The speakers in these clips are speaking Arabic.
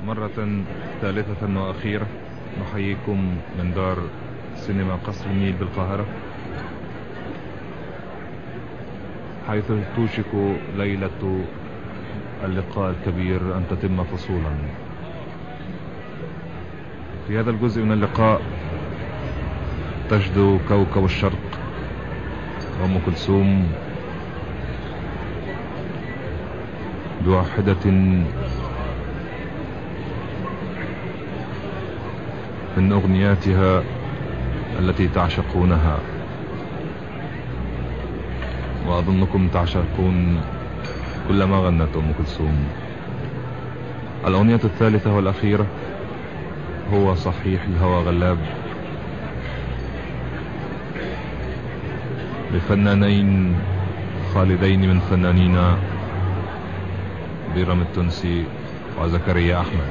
مرة ثالثة وأخيرة نحييكم من دار سينما قصر النيل بالقاهرة، حيث توشك ليلة اللقاء الكبير أن تتم فصولا. في هذا الجزء من اللقاء تجدو كوكب الشرق أم كلثوم بواحدة من أغنياتها التي تعشقونها، وأظنكم تعشقون كل ما غنت أم كلثوم. الأغنية الثالثة والأخيرة هو صحيح الهوى غلاب، لفنانين خالدين من فنانينا بيرم التونسي وزكريا أحمد.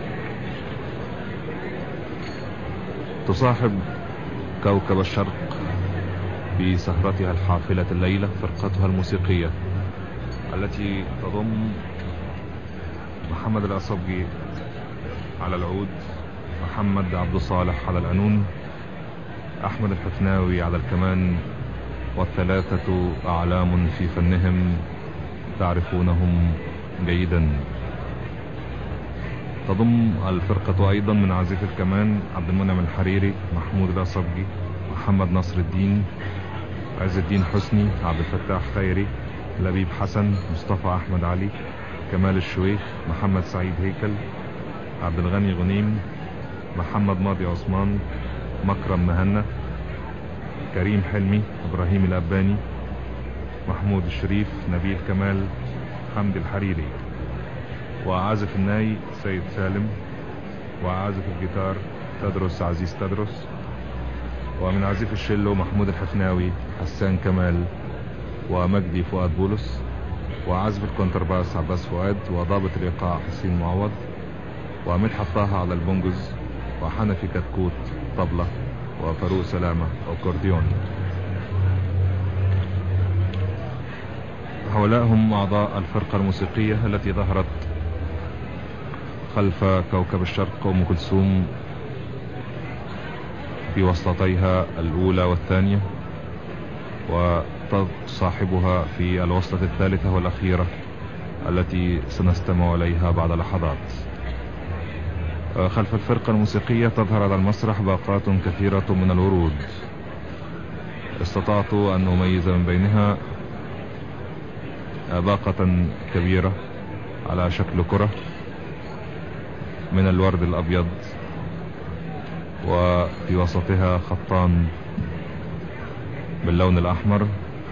تصاحب كوكب الشرق في سهرتها الحافلة الليلة فرقتها الموسيقية التي تضم محمد الأصبجي على العود، محمد عبد الصالح على القانون، أحمد الحفناوي على الكمان، والثلاثة أعلام في فنهم تعرفونهم جيدا. تضم الفرقة أيضا من عازف الكمان عبد المنعم الحريري، محمود الأصبجي، محمد نصر الدين، عز الدين حسني، عبد الفتاح خيري، لبيب حسن، مصطفى أحمد علي، كمال الشويخ، محمد سعيد هيكل، عبد الغني غنيم، محمد ماضي عثمان، مكرم مهنا، كريم حلمي، إبراهيم الأباني، محمود الشريف، نبيل كمال، حمد الحريري. وعازف الناي سيد سالم، وعازف الجيتار تدرس عزيز تدرس، ومن عازف الشيلو محمود الحفناوي، حسان كمال، ومجدي فؤاد بولس، وعازف الكونترباس عباس فؤاد، وضابط الإيقاع حسين معوض، ومدحت طه على البونجز، وحنفي كتكوت طبلة، وفاروق سلامة أكورديون. هؤلاء هم أعضاء الفرقة الموسيقية التي ظهرت خلف كوكب الشرق أم كلثوم في وصلتيها الأولى والثانية، وتصاحبها في الوصلة الثالثة والأخيرة التي سنستمع إليها بعد لحظات. خلف الفرقة الموسيقية تظهر على المسرح باقات كثيرة من الورود. استطعت أن أميز من بينها باقة كبيرة على شكل كرة من الورد الأبيض، وفي وسطها خطان باللون الأحمر،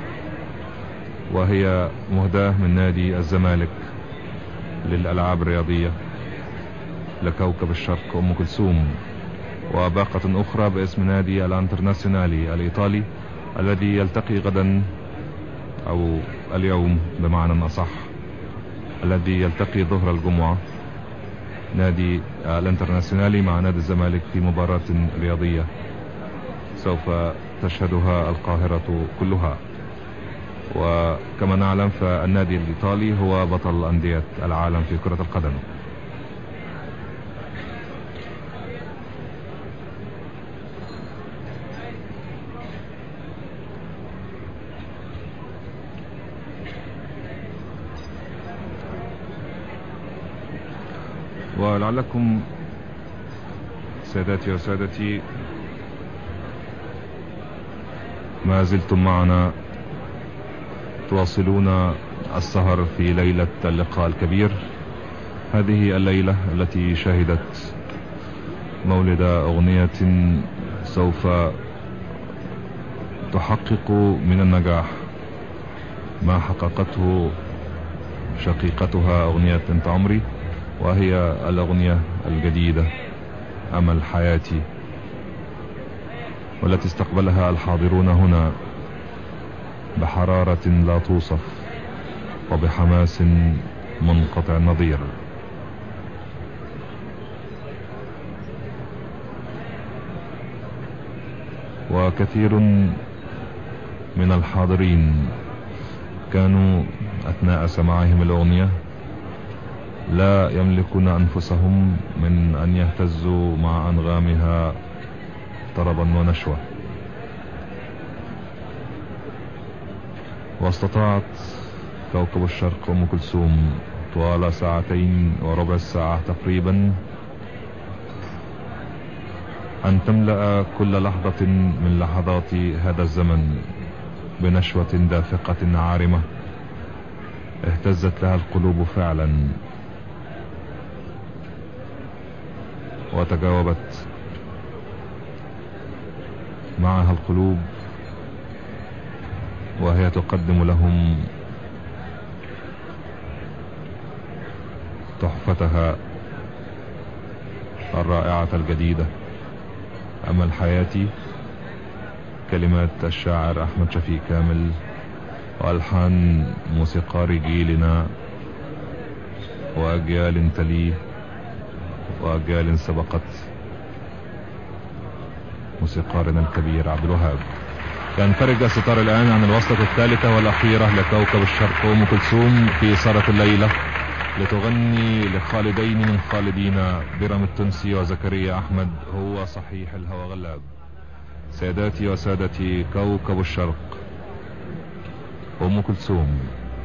وهي مهداة من نادي الزمالك للألعاب الرياضية لكوكب الشرق أم كلثوم. وباقة أخرى باسم نادي الانترناسيونالي الإيطالي الذي يلتقي غدا أو اليوم بمعنى أصح، الذي يلتقي ظهر الجمعة، نادي الانترناسيونالي مع نادي الزمالك في مباراة رياضية سوف تشهدها القاهرة كلها. وكما نعلم فالنادي الإيطالي هو بطل أندية العالم في كرة القدم. ولعلكم سادتي وسادتي ما زلتم معنا تواصلون السهر في ليلة اللقاء الكبير، هذه الليلة التي شهدت مولد أغنية سوف تحقق من النجاح ما حققته شقيقتها أغنية انت عمري، وهي الأغنية الجديدة أمل حياتي، والتي استقبلها الحاضرون هنا بحرارة لا توصف وبحماس منقطع النظير. وكثير من الحاضرين كانوا أثناء سماعهم الأغنية لا يملكون أنفسهم من أن يهتزوا مع أنغامها طربا ونشوة. واستطاعت كوكب الشرق أم كلثوم طوال 2:15 ساعة تقريبا أن تملأ كل لحظة من لحظات هذا الزمن بنشوة دافقة عارمة اهتزت لها القلوب فعلا، وتجاوبت معها القلوب وهي تقدم لهم تحفتها الرائعة الجديدة أمل حياتي، كلمات الشاعر أحمد شفيق كامل وألحان موسيقار جيلنا وأجيال تليه وأجيال سبقت موسيقارنا الكبير عبد الوهاب. ينفرج الستار الآن عن الوصلة الثالثة والأخيرة لكوكب الشرق أم كلثوم في سهرة الليلة لتغني لخالدين من خالدينا بيرام التونسي وزكريا أحمد هو صحيح الهوى غلاب. سيداتي وسادتي، كوكب الشرق أم كلثوم.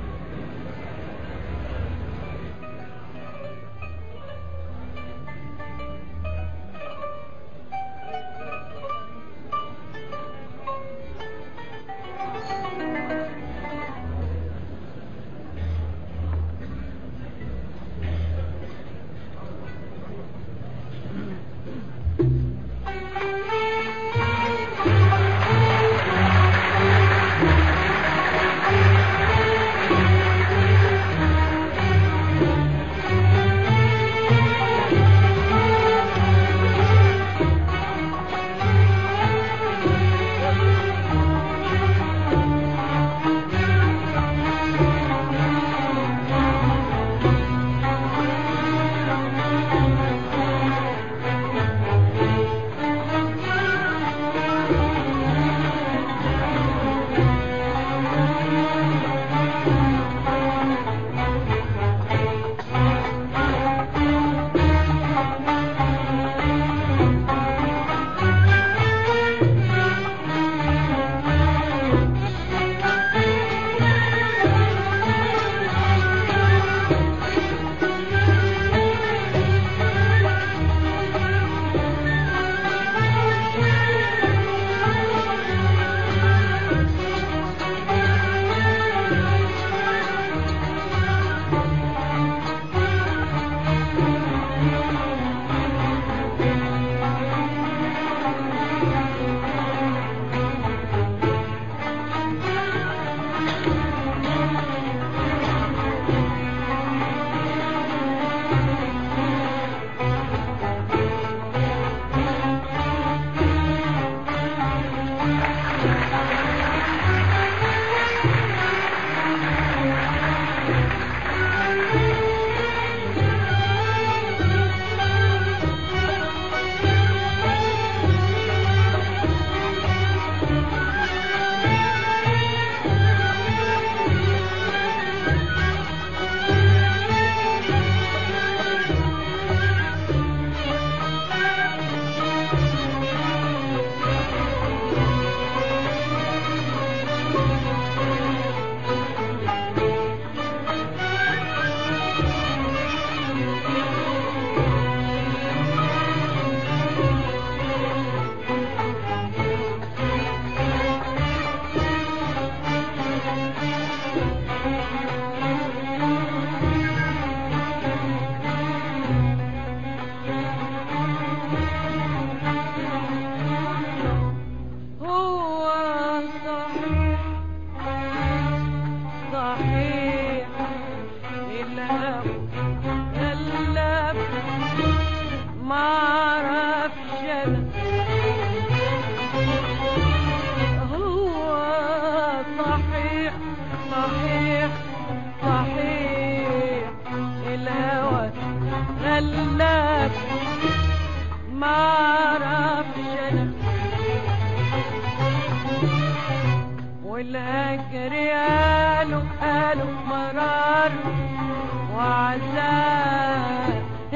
والهجر قالوا مرار وعذاب،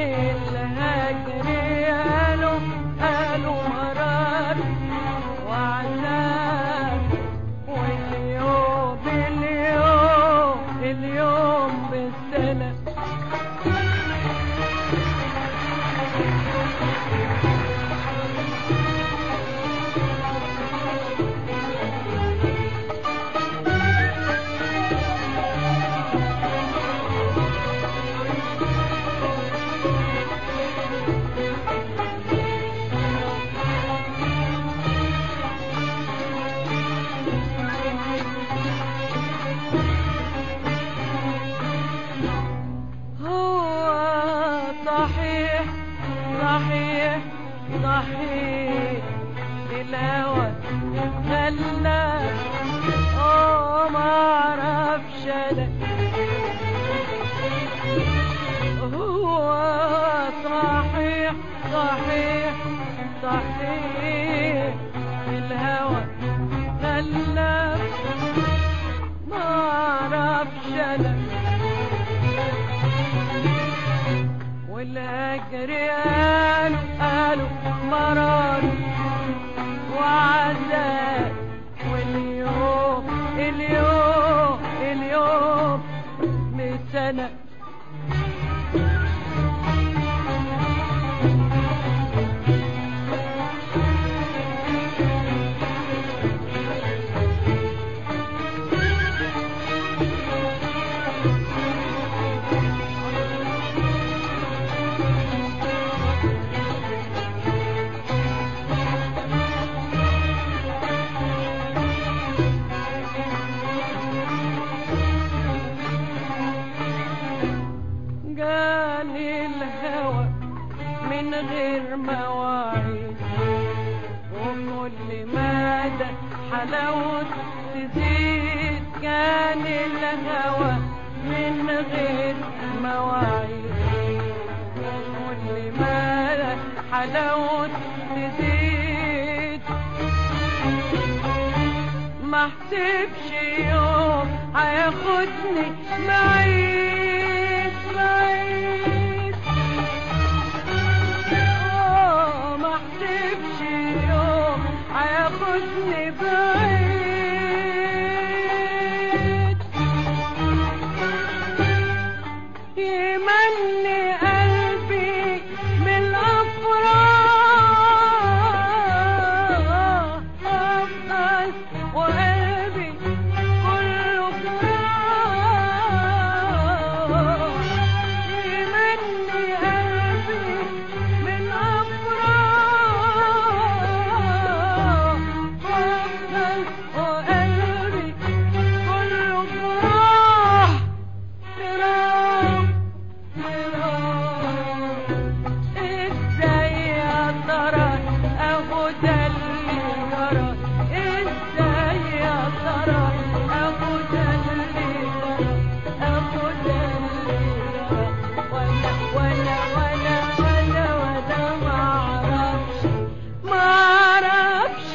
الهجر قالوا مرار وعذاب، واليوم اليوم بالسنة. صحيح الهوى خلى ما اعرفش انا، هو صحيح الهوى خلى ما اعرفش انا، والهجر قالوا مرار وعذاب، واليوم اليوم 100 سنة. جاني الهوى من غير مواعيد، وكل مدى حلاوة تزيد. جاني الهوى من غير مواعيد، وكل مدى حلاوة تزيد. ما احسبش يوم هياخدني بعيد بعيد، ما احسبش يوم هياخدني بعيد. يمني قلبي بالافراح افضل وقلبي كله فراح. يمني قلبي بالافراح افضل وقلبي كله فراح. ازاي يا ترى اهو ده اللي جرى، ازاي يا ترى اهو ده اللي جرى، اهو ده اللي جرى. وانا ما اعرفش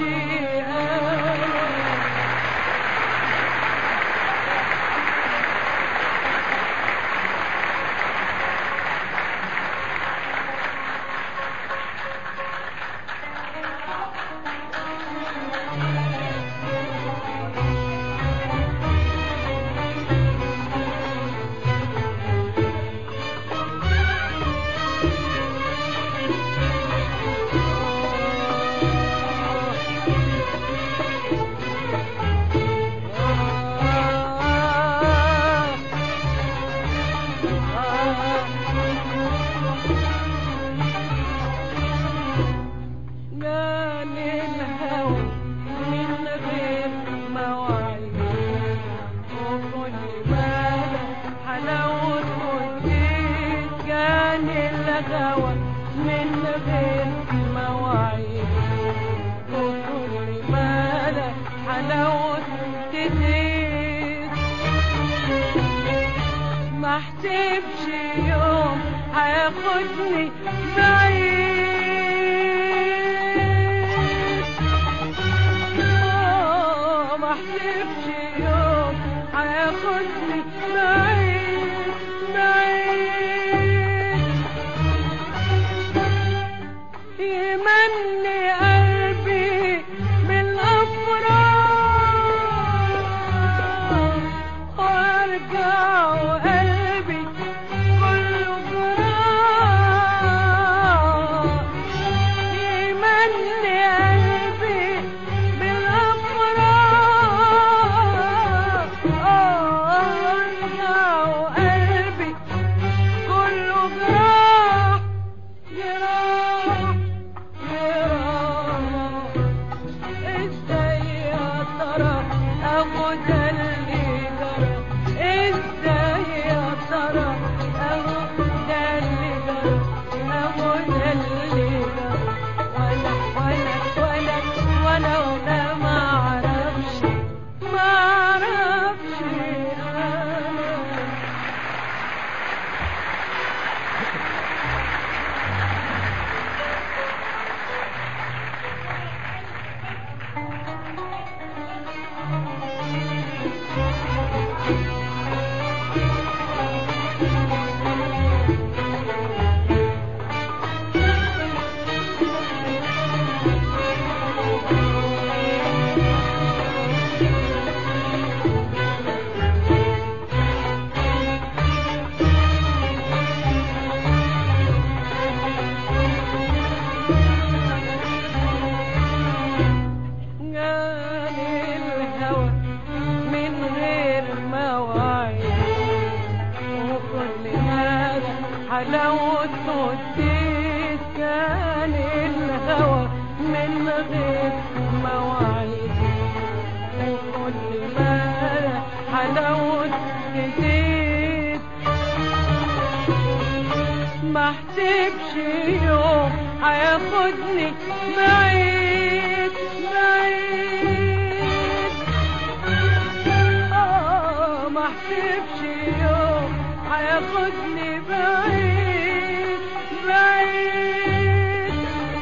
جاني الهوى من غير مواعيد، وكل مدى حلاوته تزيد. جاني الهوى من غير مواعيد، وكل مدى حلاوته تزيد. ما احسبش يوم هياخدني بعيد، ما احسبش يوم هياخدني بعيد بعيد. حلاوته تزيد كان الهوى من غير مواعيد وكل ما حلاوته تزيد ما احسبش يوم هياخدني بعيد بعيد ما احسبش يوم هياخدني بعيد بعيد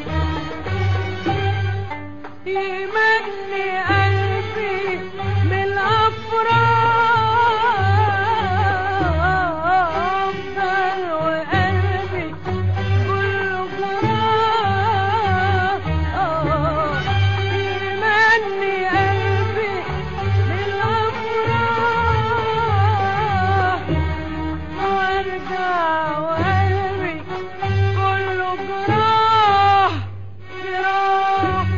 يمني قلبي من الأفراح أفضل وقلبي كله جراح يمني قلبي من الأفراح وارجع وقلبي كله جراح جراح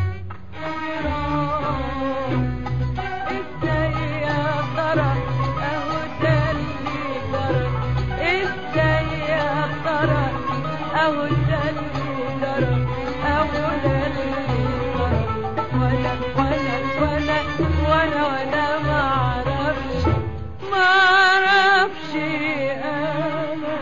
ازاي يا ترى اهو ده اللي جرى ازاي يا ترى اهو ده اللي جرى اهو ده اللي جرى وانا ما اعرفش انا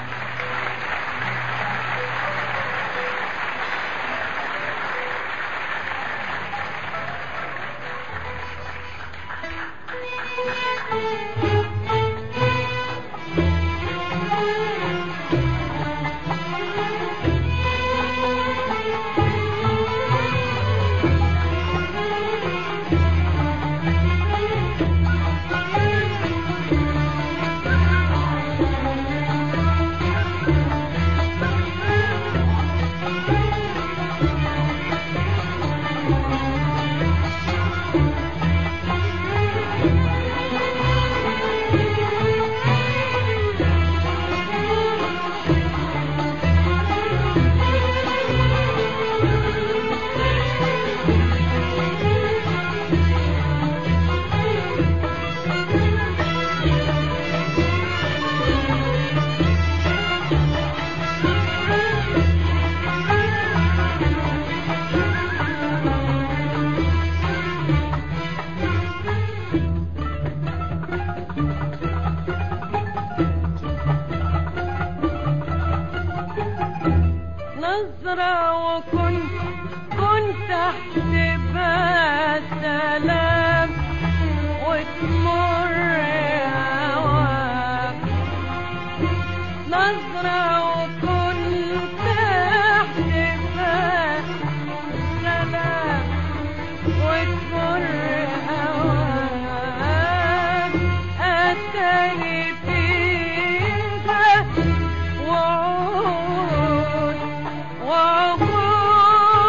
نظرة وكنت احسبها سلام وتمر هواك نظرة وكنت احسبها سلام وتمر هواك اتاري فيها وعود وعقول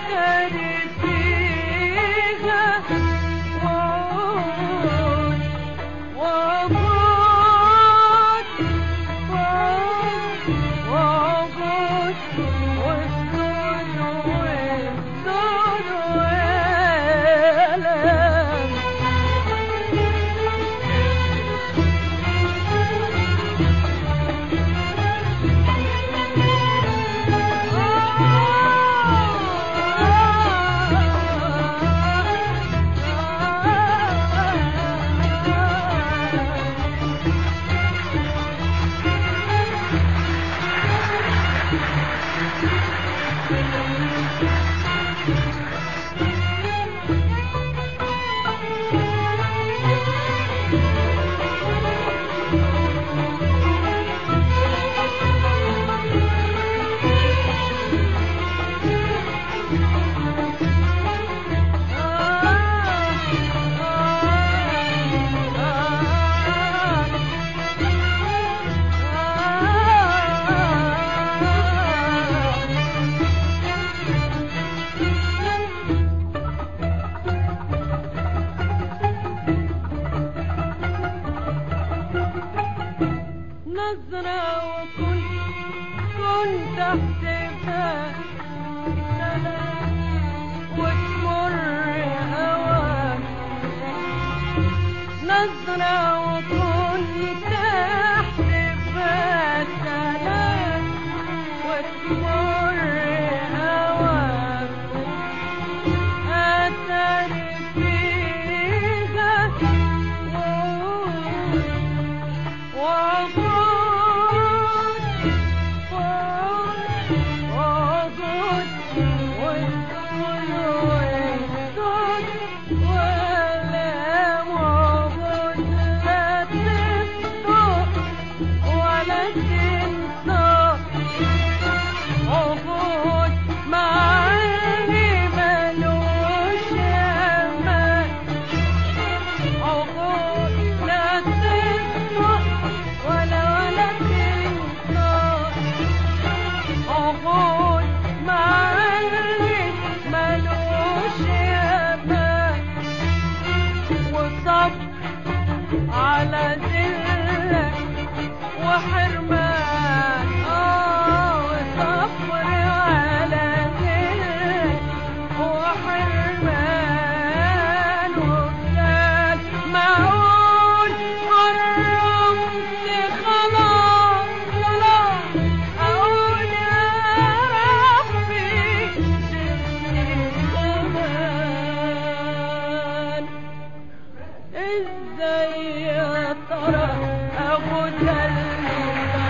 نظرة وكنت احسبها سلام وتمر هواك. نظرة وكنت احسبها سلام وتمر هواك. اثر فيها وعود على ذلك وحرمان. وصبر على ذلك وحرمان. وكان معقول حرمت خلاص خلاص أقول يا ربي زدني كمان. ازاي يا ترى ابو دلي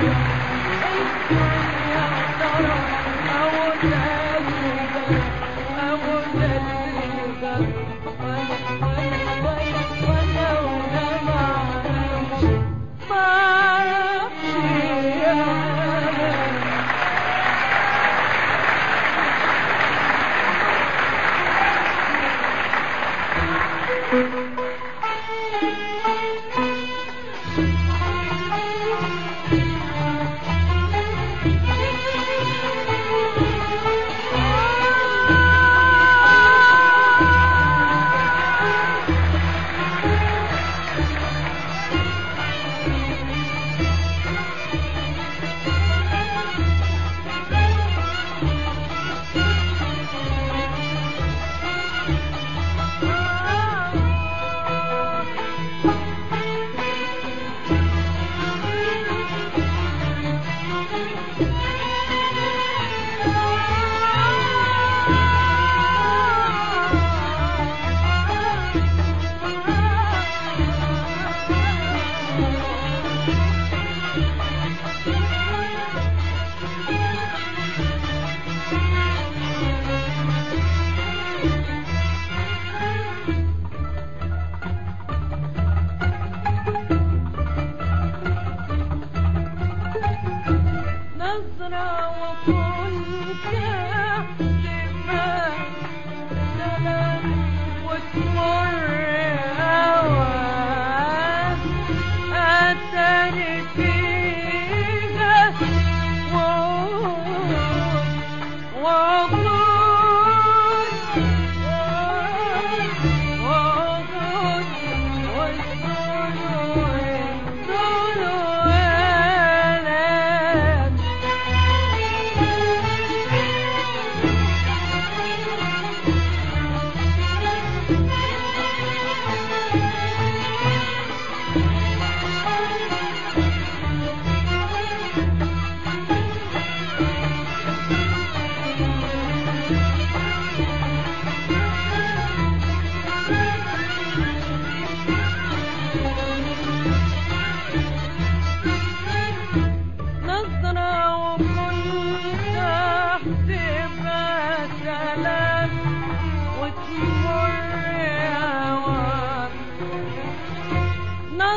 ازاي يا ترى ابو دلي ابو دلي وانا ما اعرفش يا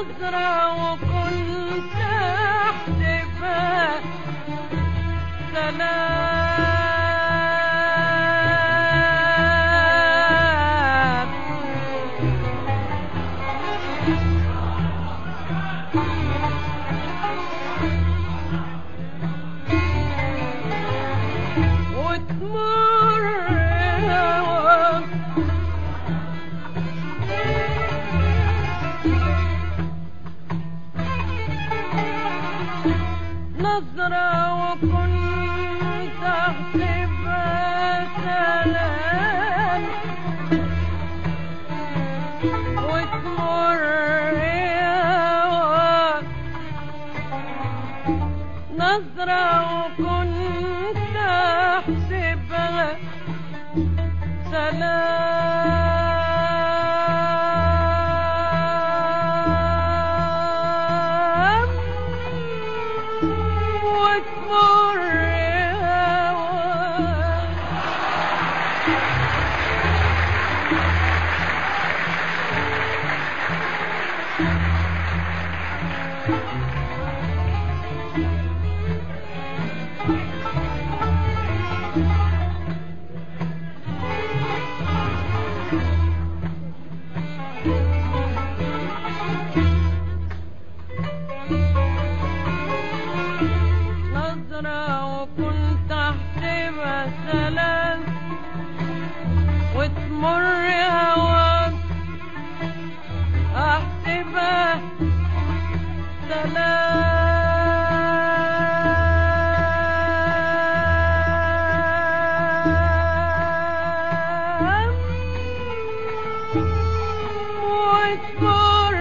نظرة وكنت أحسبها سلام. وتمر هواك نظرة وكنت أحسبها سلام. وتمر هواك نظرة وكنت أحسبها سلام. وتمر نظرة وكنت أحسبها سلام. وتمر هواك أحسبها سلام. وتمر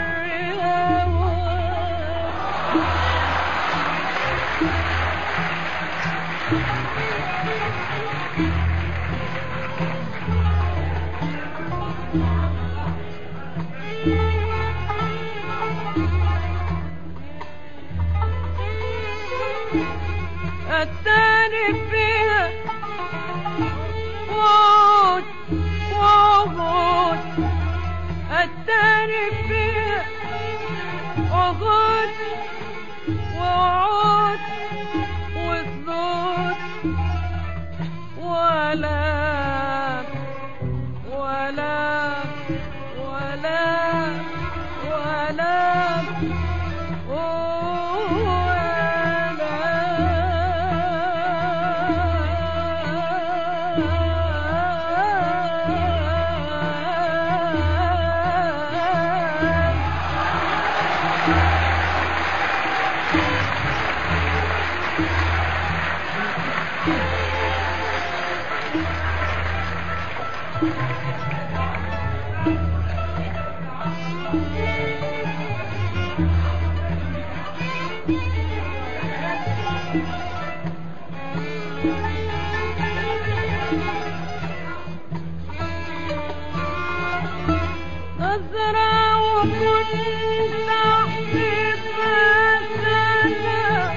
التاني فيها وعود وعود. التاني فيها وعود وعود وصدود ولا ولا ولا ولا نظرة وكنت أحسبها سلام.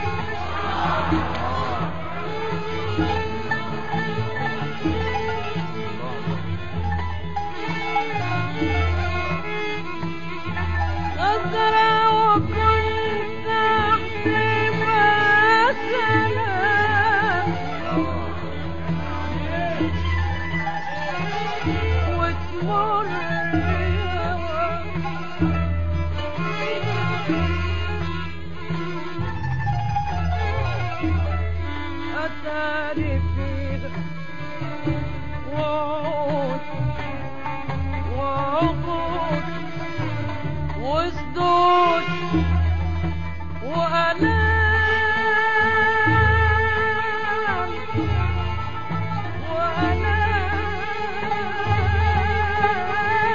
نظرة وكنت أحسبها سلام. وتمر أتاري فيها وعود وعقود وصدود وألام وألام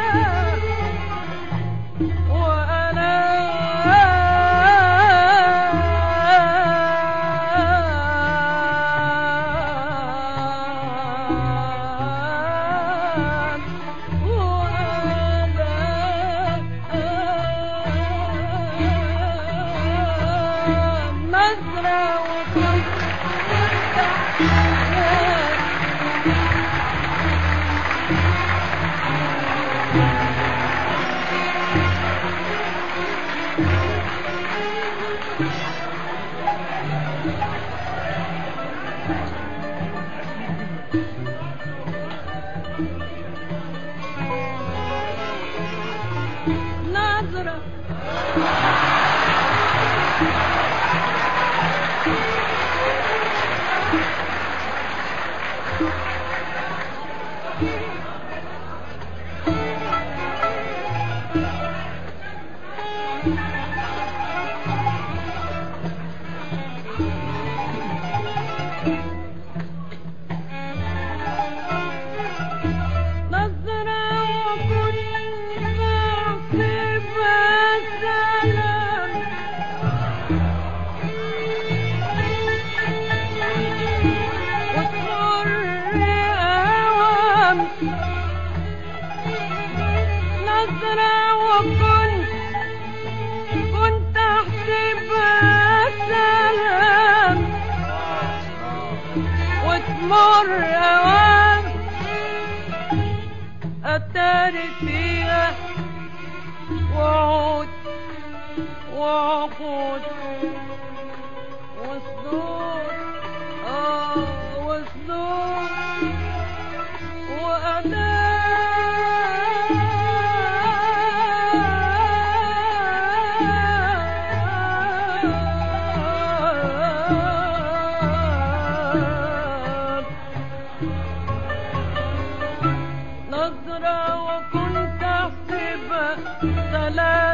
وتمر أوام أتاري فيها وعود وعقود وصدور وصدور نظرة وكنت أحسبها سلام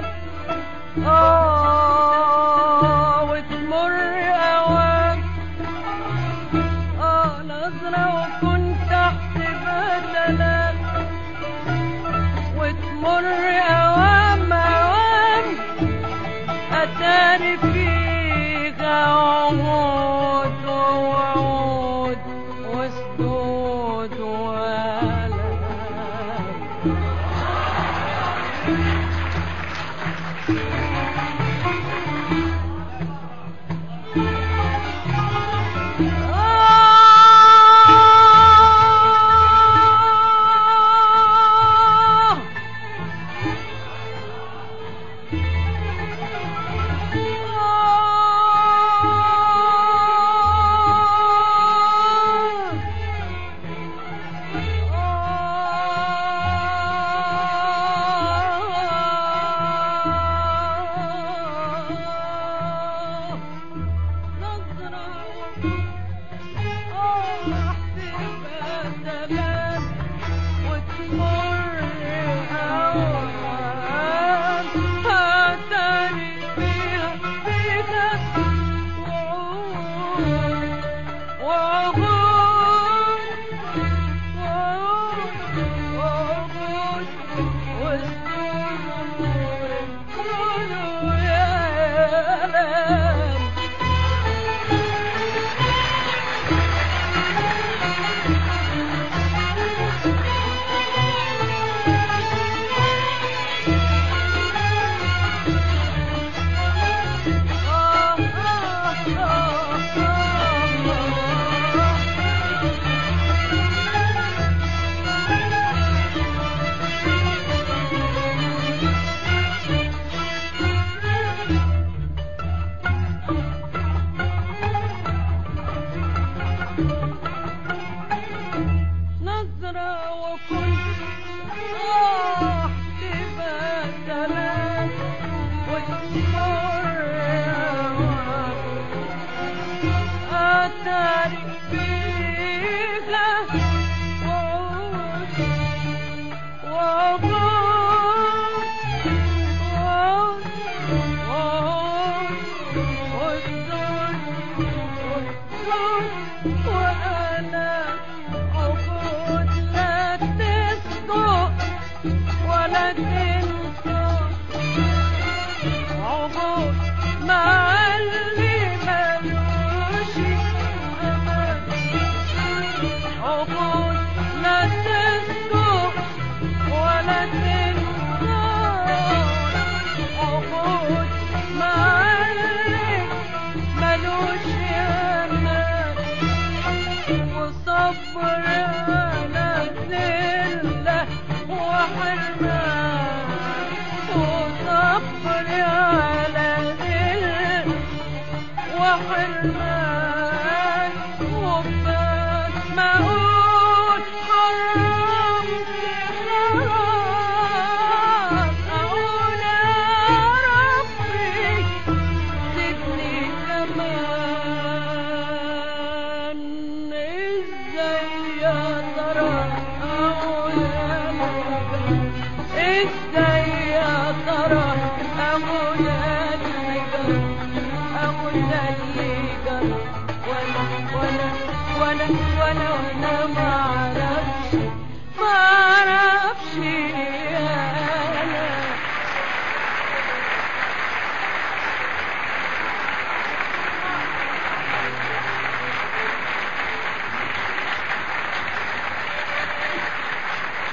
وتمر أوام نظرة وكنت أحسبها سلام وتمر أوام أتاري فيها عهود ووعود وسدود وآلام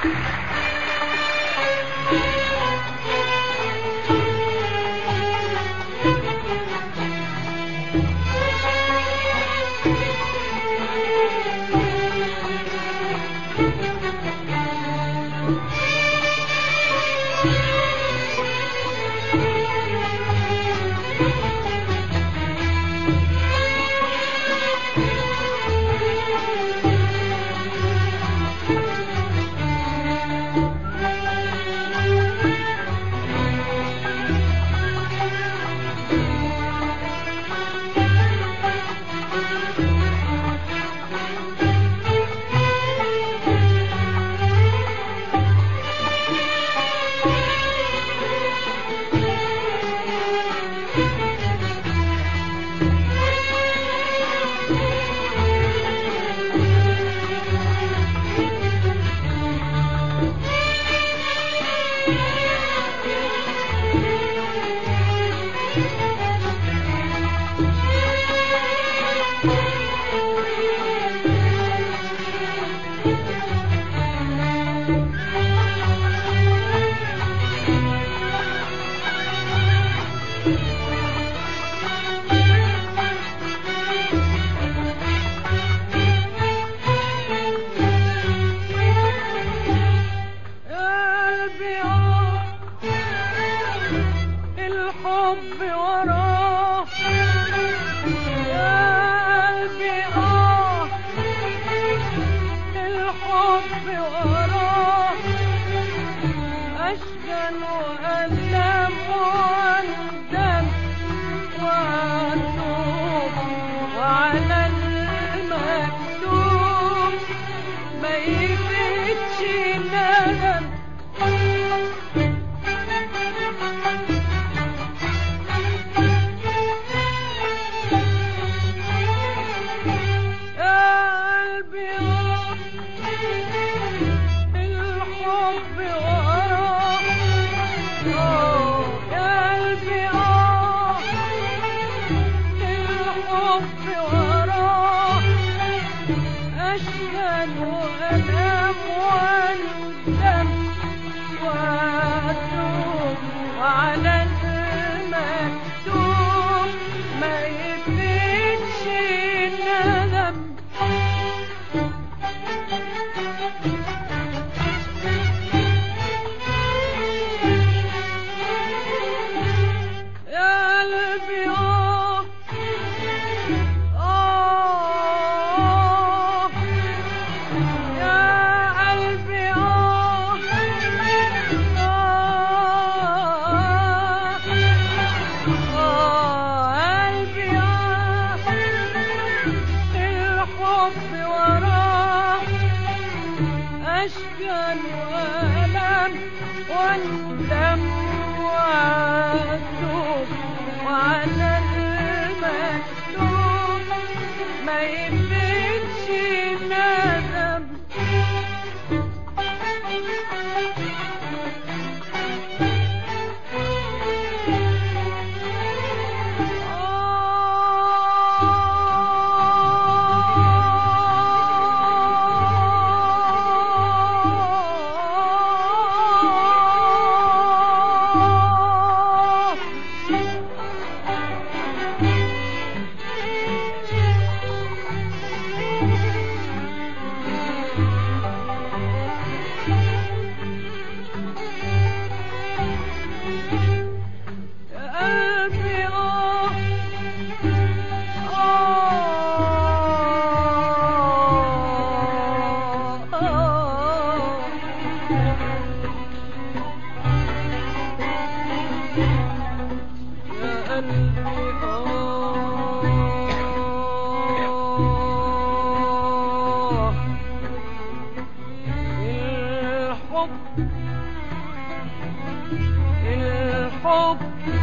الحب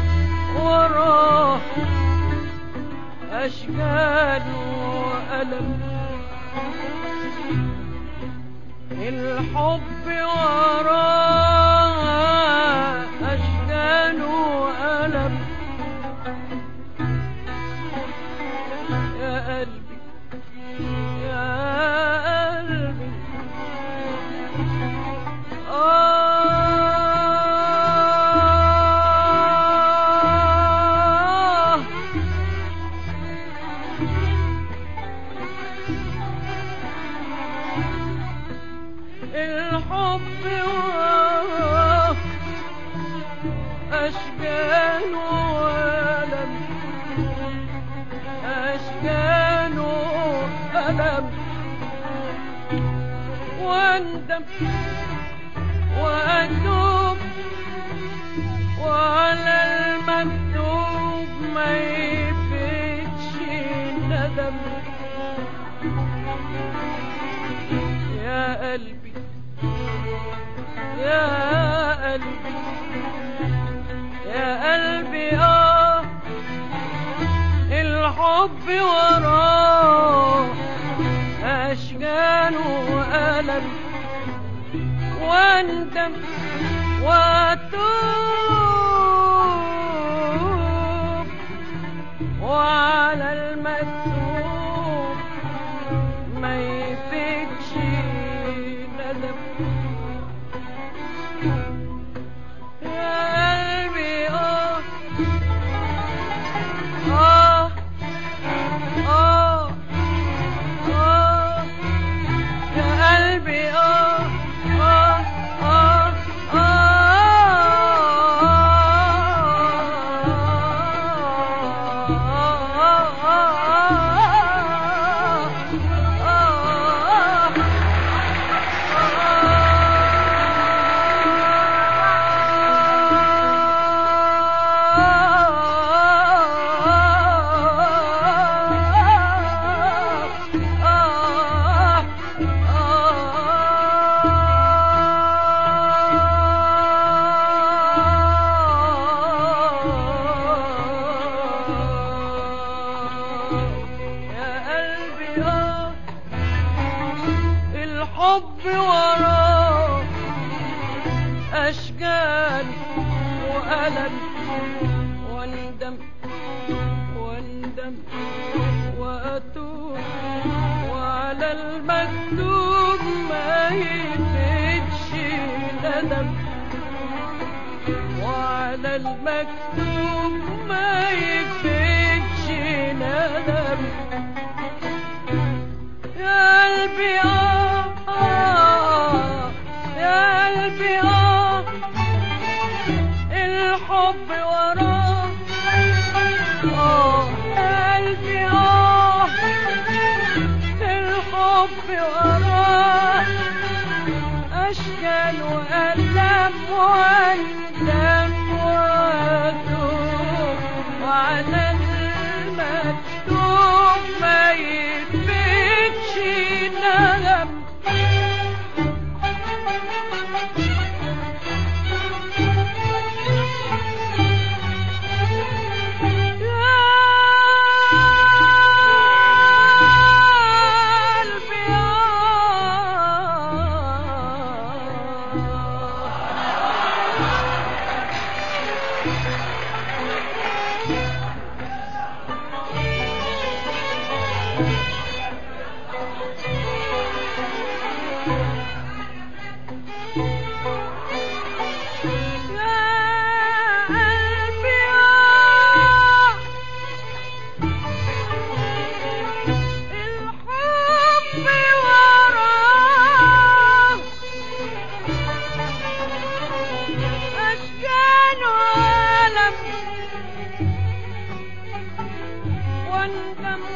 وراه أشكال وألم، الحب وراه أشكال وألم. يا قلبي يا قلبي الحب وراه أشجان وألم، أشجان وألم، واندم وأتوب وعلى المكتوب ما يفيدش ندم. يا قلبي يا قلبي يا قلبي الحب وراه أشجان وألم، واندم واتوب وعلى المكتوب ما يفيدش ندم. يا قلبي يا قلبي الحب وراه أشجان وألم، واندم واندم وأتوب وعلى المكتوب ما يفيدش ندم، وعلى المكتوب ما يفيدش ندم. يا قلبي يا قلبي الحب وراه يا قلبي الحب وراه أشجان وألم، واندم وأتوب وعلى المكتوب ما يفيدش ندم. واندم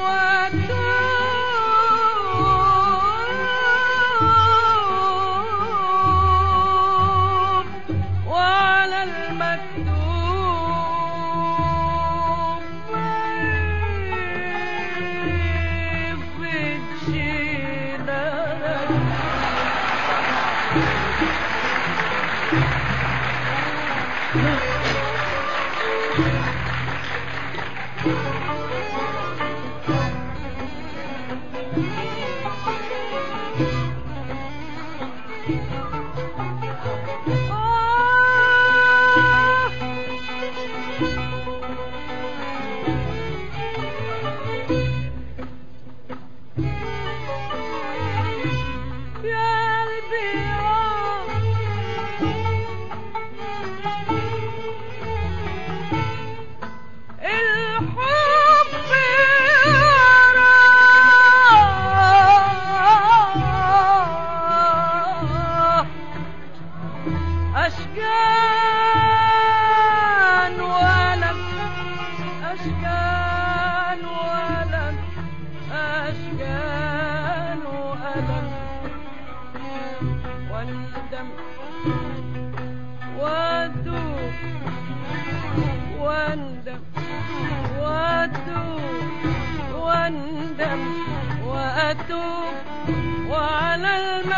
واتوب وعلى المكتوب ما يفيدش ندم. أشجان وألم أشجان وألم أشجان وألم واندم وأتوب واندم وأتوب واندم وأتوب وعلى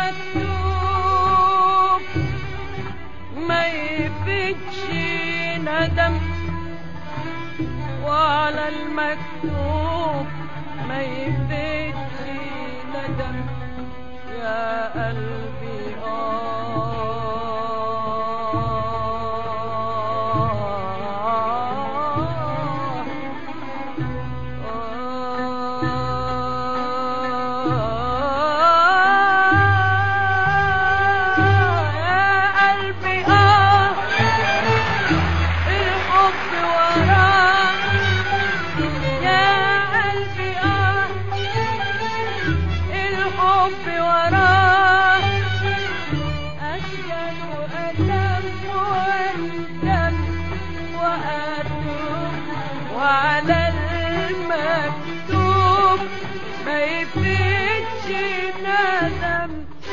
المكتوب ما يفيدش ندم وعلى المكتوب ما يفيدش ندم يا قلبي وعلى المكتوب ما يفيدش ندم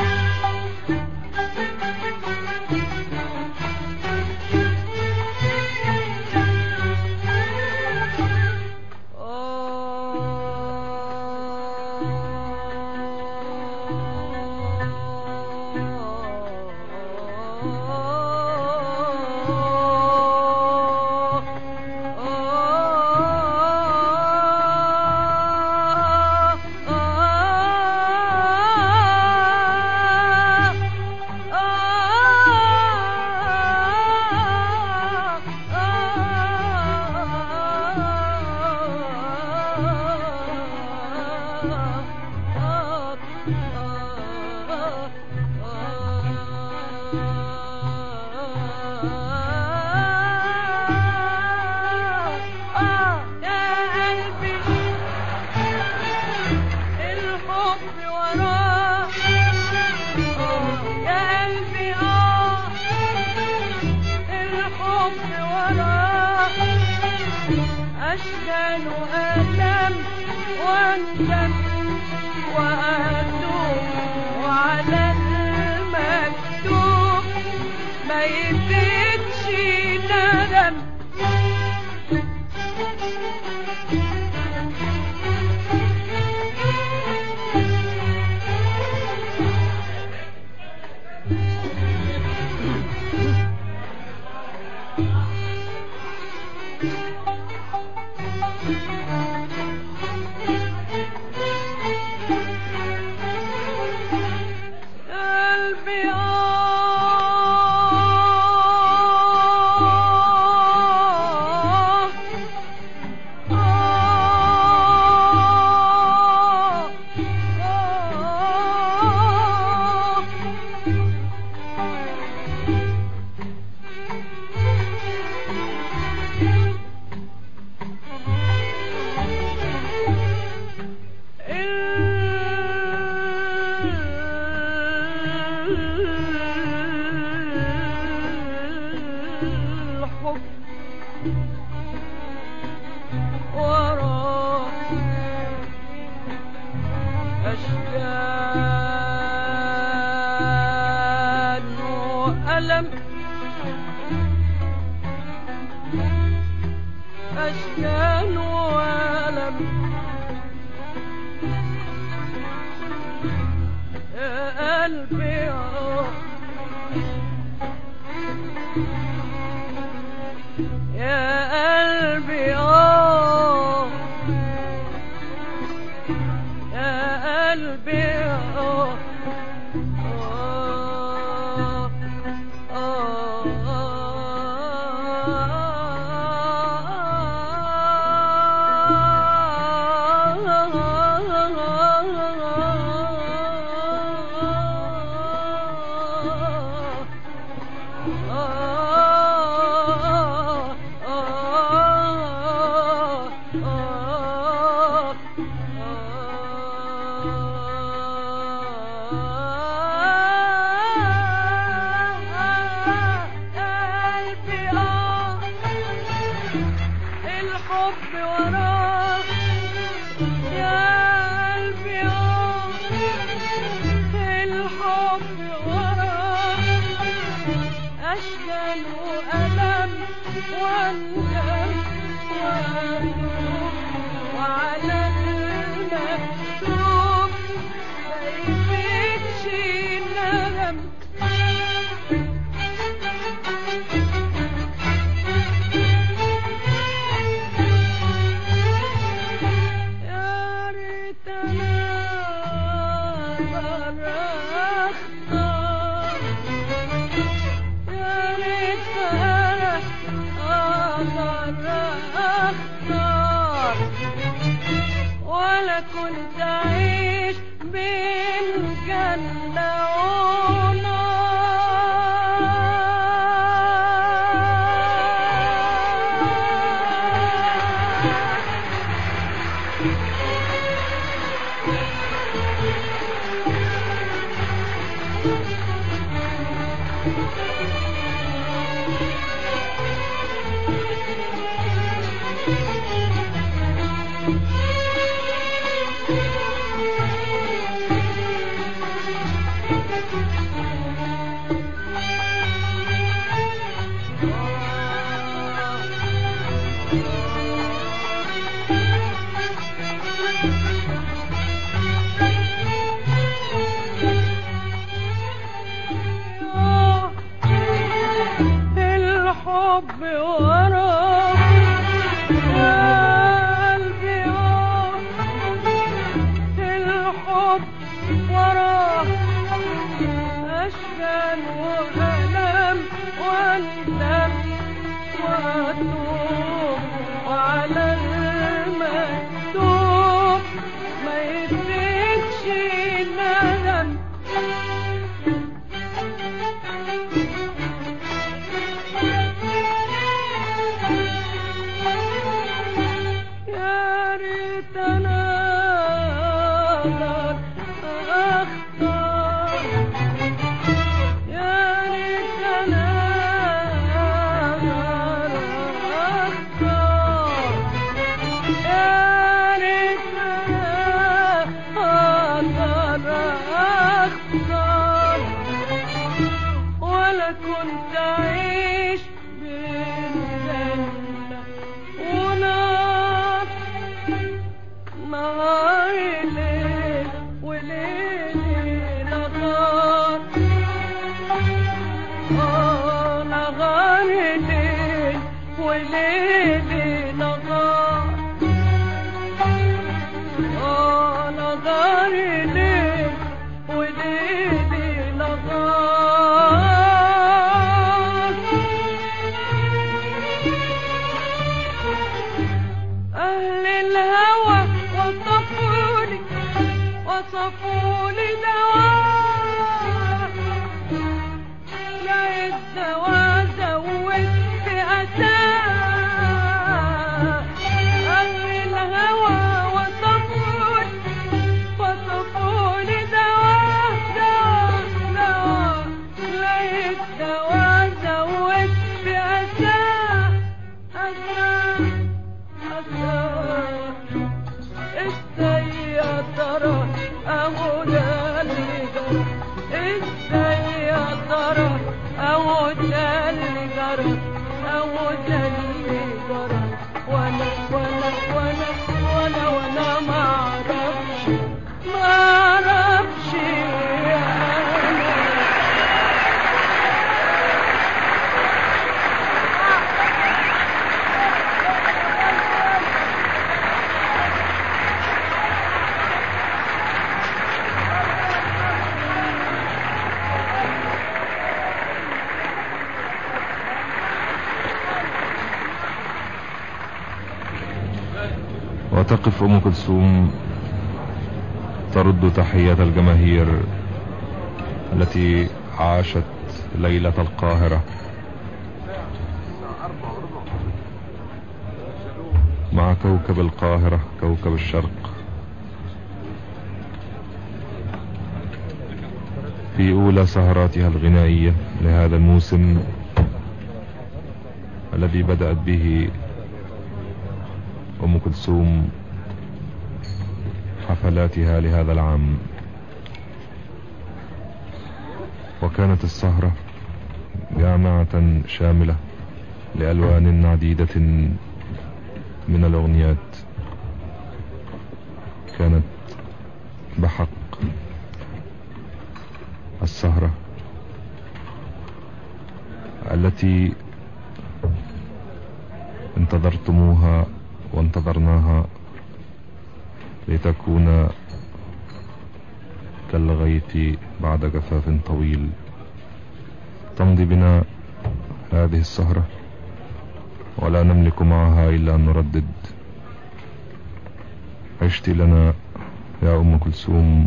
أشجان وألم واندم وأتوب وعلى المكتوب ما يفيدش ندم أشجان وألم أشجان وألم يا قلبي يا قلبي واندم واتوب وعلى المكتوب ما يفيدش الندم. يا ريت انا اختار، يا ريت انا اختار، ولا كنت اعيش بين جنة الحب وراه قلبي، الحب وراه أشجان وألم واندم وأتوب وعلى المكتوب ما يفيدش الندم. يا ريت انا اختار، يا ريت انا اختار، يا ريت انا اختار، ولا كنت اعيش بين جنة ونار، نهار ليل وليل نهار، نهار ليل وليل نهار، نهار ليل وليل نهار. أهل الهوى وصفولي وصفولي دواء، لقيت دواء زود في أساء. أهل الهوى وصفولي دواء دواء، لقيت دواء زود في أساء أساء. ازاي يا ترى اهو ده اللي جرى، ازاي يا ترى اهو ده اللي جرى، اهو ده اللي جرى، وانا وانا وانا وانا وانا ما اعرفش وتقف أم كلثوم ترد تحية الجماهير التي عاشت ليلة القاهرة مع كوكب القاهرة كوكب الشرق في أولى سهراتها الغنائية لهذا الموسم الذي بدأت به أم كلثوم حفلاتها لهذا العام. وكانت السهرة جامعة شاملة لألوان عديدة من الأغنيات كانت بحق السهرة التي انتظرتموها وانتظرناها لتكون كالغيث بعد جفاف طويل. تمضي بنا هذه السهرة ولا نملك معها إلا أن نردد: عشت لنا يا أم كلثوم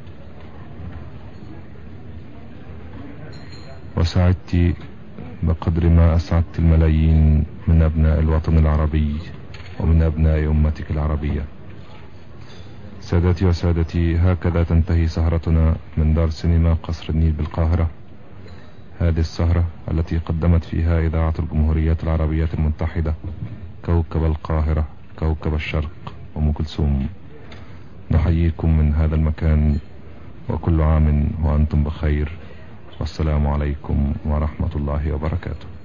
وسعدت بقدر ما أسعدت الملايين من أبناء الوطن العربي ومن أبناء أمتك العربية. سادتي وسادتي، هكذا تنتهي سهرتنا من دار سينما قصر النيل بالقاهرة. هذه السهرة التي قدمت فيها إذاعة الجمهورية العربية المتحدة كوكب القاهرة، كوكب الشرق، أم كلثوم. نحييكم من هذا المكان وكل عام وأنتم بخير، والسلام عليكم ورحمة الله وبركاته.